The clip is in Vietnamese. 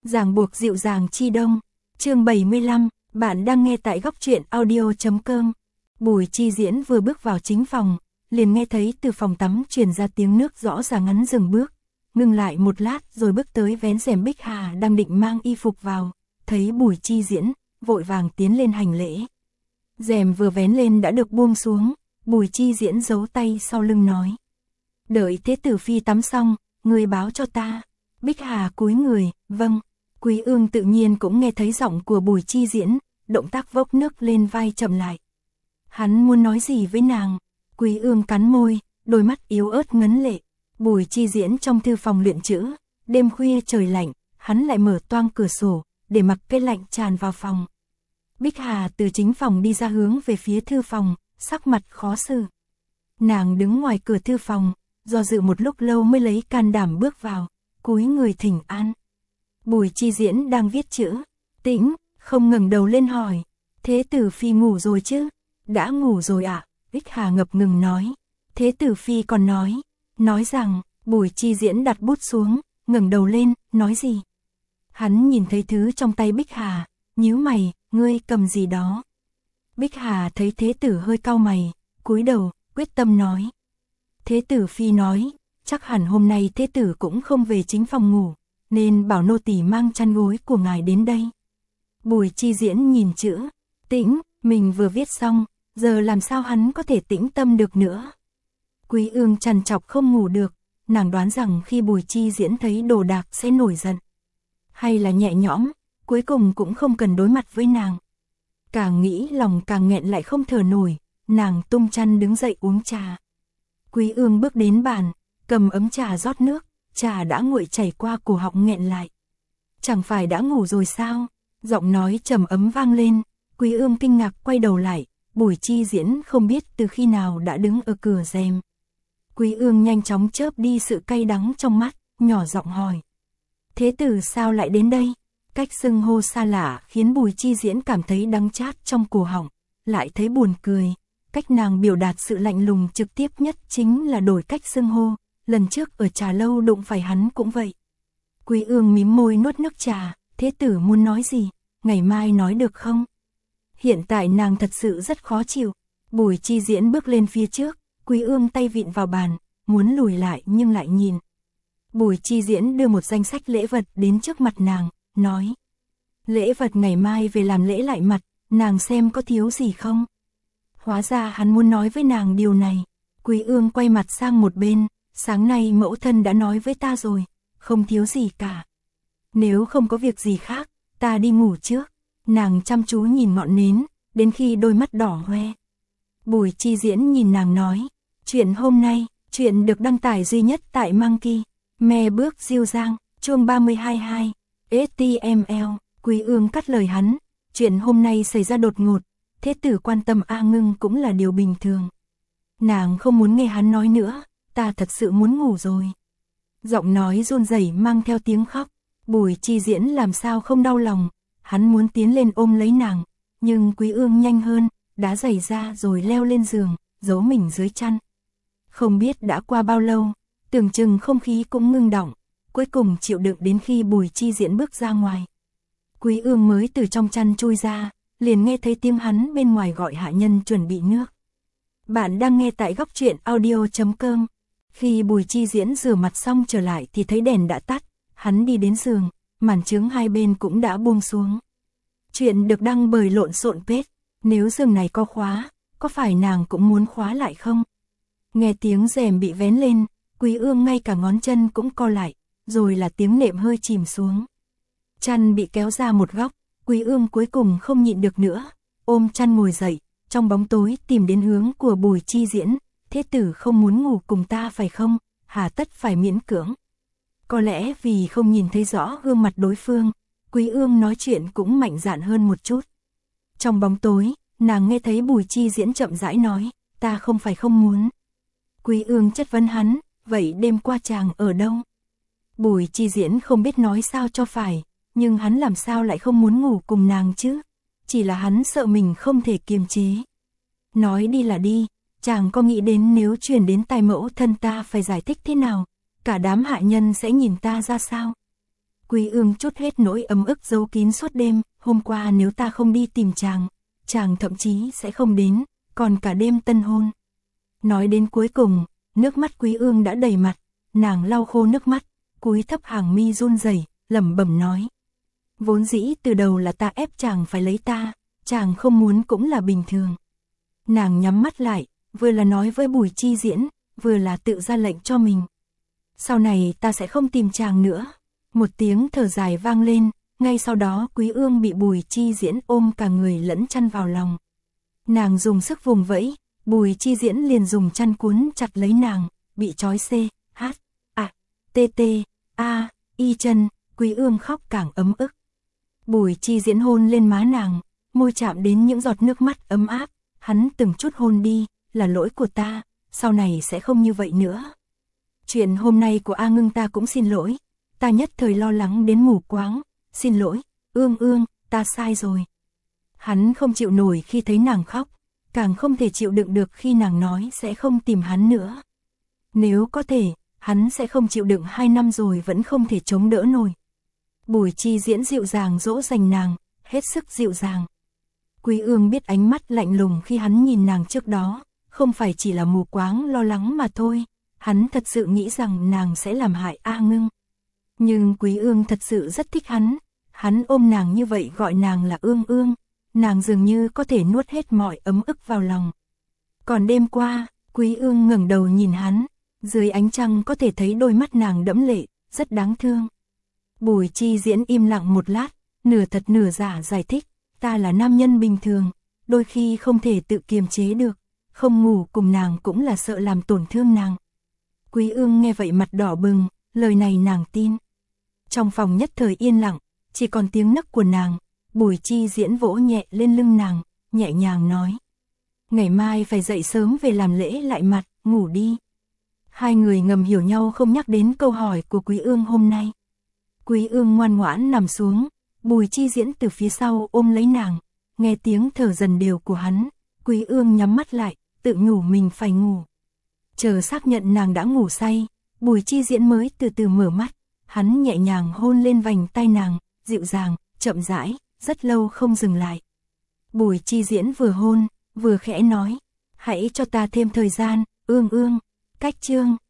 Ràng buộc dịu dàng chi đông. Chương 75, bạn đang nghe tại góc truyện audio.com. Bùi Chi Diễn vừa bước vào chính phòng, liền nghe thấy từ phòng tắm truyền ra tiếng nước rõ ràng. Ngắn dừng bước, ngừng lại một lát rồi bước tới vén rèm. Bích Hà đang định mang y phục vào, thấy Bùi Chi Diễn, vội vàng tiến lên hành lễ. Rèm vừa vén lên đã được buông xuống, Bùi Chi Diễn giấu tay sau lưng nói: "Đợi Thế tử phi tắm xong, ngươi báo cho ta." Bích Hà cúi người: "Vâng." Quý Ương tự nhiên cũng nghe thấy giọng của Bùi Chi Diễn, động tác vốc nước lên vai chậm lại. Hắn muốn nói gì với nàng? Quý Ương cắn môi, đôi mắt yếu ớt ngấn lệ. Bùi Chi Diễn trong thư phòng luyện chữ, đêm khuya trời lạnh, hắn lại mở toang cửa sổ, để mặc cái lạnh tràn vào phòng. Bích Hà từ chính phòng đi ra hướng về phía thư phòng, sắc mặt khó xử. Nàng đứng ngoài cửa thư phòng, do dự một lúc lâu mới lấy can đảm bước vào, cúi người thỉnh an. Bùi Chi Diễn đang viết chữ, tĩnh, không ngẩng đầu lên hỏi: "Thế tử phi ngủ rồi chứ?" "Đã ngủ rồi ạ." Bích Hà ngập ngừng nói. "Thế tử phi còn nói rằng..." Bùi Chi Diễn đặt bút xuống, ngẩng đầu lên, nói gì? Hắn nhìn thấy thứ trong tay Bích Hà, nhíu mày: "Ngươi cầm gì đó?" Bích Hà thấy thế tử hơi cau mày, cúi đầu, quyết tâm nói: "Thế tử phi nói, chắc hẳn hôm nay thế tử cũng không về chính phòng ngủ, nên bảo nô tỳ mang chăn gối của ngài đến đây." Bùi Chi Diễn nhìn chữ, tĩnh, mình vừa viết xong, giờ làm sao hắn có thể tĩnh tâm được nữa. Quý Ương trằn trọc không ngủ được, nàng đoán rằng khi Bùi Chi Diễn thấy đồ đạc sẽ nổi giận. Hay là nhẹ nhõm, cuối cùng cũng không cần đối mặt với nàng. Càng nghĩ lòng càng nghẹn lại không thở nổi, nàng tung chăn đứng dậy uống trà. Quý Ương bước đến bàn, cầm ấm trà rót nước, trà đã nguội chảy qua cổ họng nghẹn lại. "Chẳng phải đã ngủ rồi sao?" Giọng nói trầm ấm vang lên. Quý Ương kinh ngạc quay đầu lại, Bùi Chi Diễn không biết từ khi nào đã đứng ở cửa rèm. Quý Ương nhanh chóng chớp đi sự cay đắng trong mắt, nhỏ giọng hỏi: "Thế tử sao lại đến đây?" Cách xưng hô xa lạ khiến Bùi Chi Diễn cảm thấy đắng chát trong cổ họng, lại thấy buồn cười. Cách nàng biểu đạt sự lạnh lùng trực tiếp nhất chính là đổi cách xưng hô. Lần trước ở trà lâu đụng phải hắn cũng vậy. Quý Ương mím môi nuốt nước trà. "Thế tử muốn nói gì? Ngày mai nói được không?" Hiện tại nàng thật sự rất khó chịu. Bùi Chi Diễn bước lên phía trước, Quý Ương tay vịn vào bàn, muốn lùi lại nhưng lại nhìn. Bùi Chi Diễn đưa một danh sách lễ vật đến trước mặt nàng, nói: "Lễ vật ngày mai về làm lễ lại mặt, nàng xem có thiếu gì không?" Hóa ra hắn muốn nói với nàng điều này. Quý Ương quay mặt sang một bên: "Sáng nay mẫu thân đã nói với ta rồi, không thiếu gì cả. Nếu không có việc gì khác, ta đi ngủ trước." Nàng chăm chú nhìn ngọn nến, đến khi đôi mắt đỏ hoe. Bùi Chi Diễn nhìn nàng nói: "Chuyện hôm nay, chuyện được đăng tải duy nhất tại Monkey, Me bước diêu giang, chương 32.2, HTML." Quý Ương cắt lời hắn: "Chuyện hôm nay xảy ra đột ngột, thế tử quan tâm A Ngưng cũng là điều bình thường." Nàng không muốn nghe hắn nói nữa: "Ta thật sự muốn ngủ rồi." Giọng nói run rẩy mang theo tiếng khóc. Bùi Chi Diễn làm sao không đau lòng, hắn muốn tiến lên ôm lấy nàng, nhưng Quý Ương nhanh hơn, đá giày ra rồi leo lên giường, giấu mình dưới chăn. Không biết đã qua bao lâu, tưởng chừng không khí cũng ngưng đọng, cuối cùng chịu đựng đến khi Bùi Chi Diễn bước ra ngoài. Quý Ương mới từ trong chăn chui ra, liền nghe thấy tiếng hắn bên ngoài gọi hạ nhân chuẩn bị nước. Bạn đang nghe tại góc truyện audio.com. Khi Bùi Chi Diễn rửa mặt xong trở lại thì thấy đèn đã tắt, hắn đi đến giường, màn chướng hai bên cũng đã buông xuống. Chuyện được đăng bởi Lộn Xộn Page. Nếu giường này có khóa, có phải nàng cũng muốn khóa lại không? Nghe tiếng rèm bị vén lên, Quý Ương ngay cả ngón chân cũng co lại, rồi là tiếng nệm hơi chìm xuống. Chăn bị kéo ra một góc, Quý Ương cuối cùng không nhịn được nữa, ôm chăn ngồi dậy, trong bóng tối tìm đến hướng của Bùi Chi Diễn: "Thế tử không muốn ngủ cùng ta phải không? Hà tất phải miễn cưỡng." Có lẽ vì không nhìn thấy rõ gương mặt đối phương, Quý Ương nói chuyện cũng mạnh dạn hơn một chút. Trong bóng tối, nàng nghe thấy Bùi Chi Diễn chậm rãi nói: "Ta không phải không muốn." Quý Ương chất vấn hắn: "Vậy đêm qua chàng ở đâu?" Bùi Chi Diễn không biết nói sao cho phải, nhưng hắn làm sao lại không muốn ngủ cùng nàng chứ? Chỉ là hắn sợ mình không thể kiềm chế. "Nói đi là đi, chàng có nghĩ đến nếu truyền đến tai mẫu thân ta phải giải thích thế nào? Cả đám hạ nhân sẽ nhìn ta ra sao?" Quý Ương trút hết nỗi ấm ức giấu kín suốt đêm, hôm qua nếu ta không đi tìm chàng thậm chí sẽ không đến, còn cả đêm tân hôn. Nói đến cuối cùng, nước mắt Quý Ương đã đầy mặt, nàng lau khô nước mắt, cúi thấp hàng mi run rẩy, lẩm bẩm nói. Vốn dĩ từ đầu là ta ép chàng phải lấy ta, chàng không muốn cũng là bình thường. Nàng nhắm mắt lại, vừa là nói với Bùi Chi Diễn, vừa là tự ra lệnh cho mình. Sau này ta sẽ không tìm chàng nữa. Một tiếng thở dài vang lên, ngay sau đó Quý Ương bị Bùi Chi Diễn ôm cả người lẫn chăn vào lòng. Nàng dùng sức vùng vẫy, Bùi Chi Diễn liền dùng chăn cuốn chặt lấy nàng, bị trói y chân, Quý Ương khóc càng ấm ức. Bùi Chi Diễn hôn lên má nàng, môi chạm đến những giọt nước mắt ấm áp, hắn từng chút hôn đi, là lỗi của ta, sau này sẽ không như vậy nữa. Chuyện hôm nay của A Ngưng ta cũng xin lỗi, ta nhất thời lo lắng đến mù quáng, xin lỗi, Ương, ta sai rồi. Hắn không chịu nổi khi thấy nàng khóc, càng không thể chịu đựng được khi nàng nói sẽ không tìm hắn nữa. Nếu có thể, hắn sẽ không chịu đựng 2 năm rồi vẫn không thể chống đỡ nổi. Bùi Chi Diễn dịu dàng dỗ dành nàng, hết sức dịu dàng. Quý Ương biết ánh mắt lạnh lùng khi hắn nhìn nàng trước đó, không phải chỉ là mù quáng lo lắng mà thôi, hắn thật sự nghĩ rằng nàng sẽ làm hại A Ngưng. Nhưng Quý Ương thật sự rất thích hắn ôm nàng như vậy gọi nàng là Ương, nàng dường như có thể nuốt hết mọi ấm ức vào lòng. Còn đêm qua, Quý Ương ngẩng đầu nhìn hắn, dưới ánh trăng có thể thấy đôi mắt nàng đẫm lệ, rất đáng thương. Bùi Chi Diễn im lặng một lát, nửa thật nửa giả giải thích, ta là nam nhân bình thường, đôi khi không thể tự kiềm chế được, không ngủ cùng nàng cũng là sợ làm tổn thương nàng. Quý Ương nghe vậy mặt đỏ bừng, lời này nàng tin. Trong phòng nhất thời yên lặng, chỉ còn tiếng nấc của nàng, Bùi Chi Diễn vỗ nhẹ lên lưng nàng, nhẹ nhàng nói. Ngày mai phải dậy sớm về làm lễ lại mặt, ngủ đi. Hai người ngầm hiểu nhau không nhắc đến câu hỏi của Quý Ương hôm nay. Quý Ương ngoan ngoãn nằm xuống, Bùi Chi Diễn từ phía sau ôm lấy nàng, nghe tiếng thở dần đều của hắn, Quý Ương nhắm mắt lại, tự nhủ mình phải ngủ. Chờ xác nhận nàng đã ngủ say, Bùi Chi Diễn mới từ từ mở mắt, hắn nhẹ nhàng hôn lên vành tai nàng, dịu dàng, chậm rãi, rất lâu không dừng lại. Bùi Chi Diễn vừa hôn, vừa khẽ nói, hãy cho ta thêm thời gian, Ương. Cách chương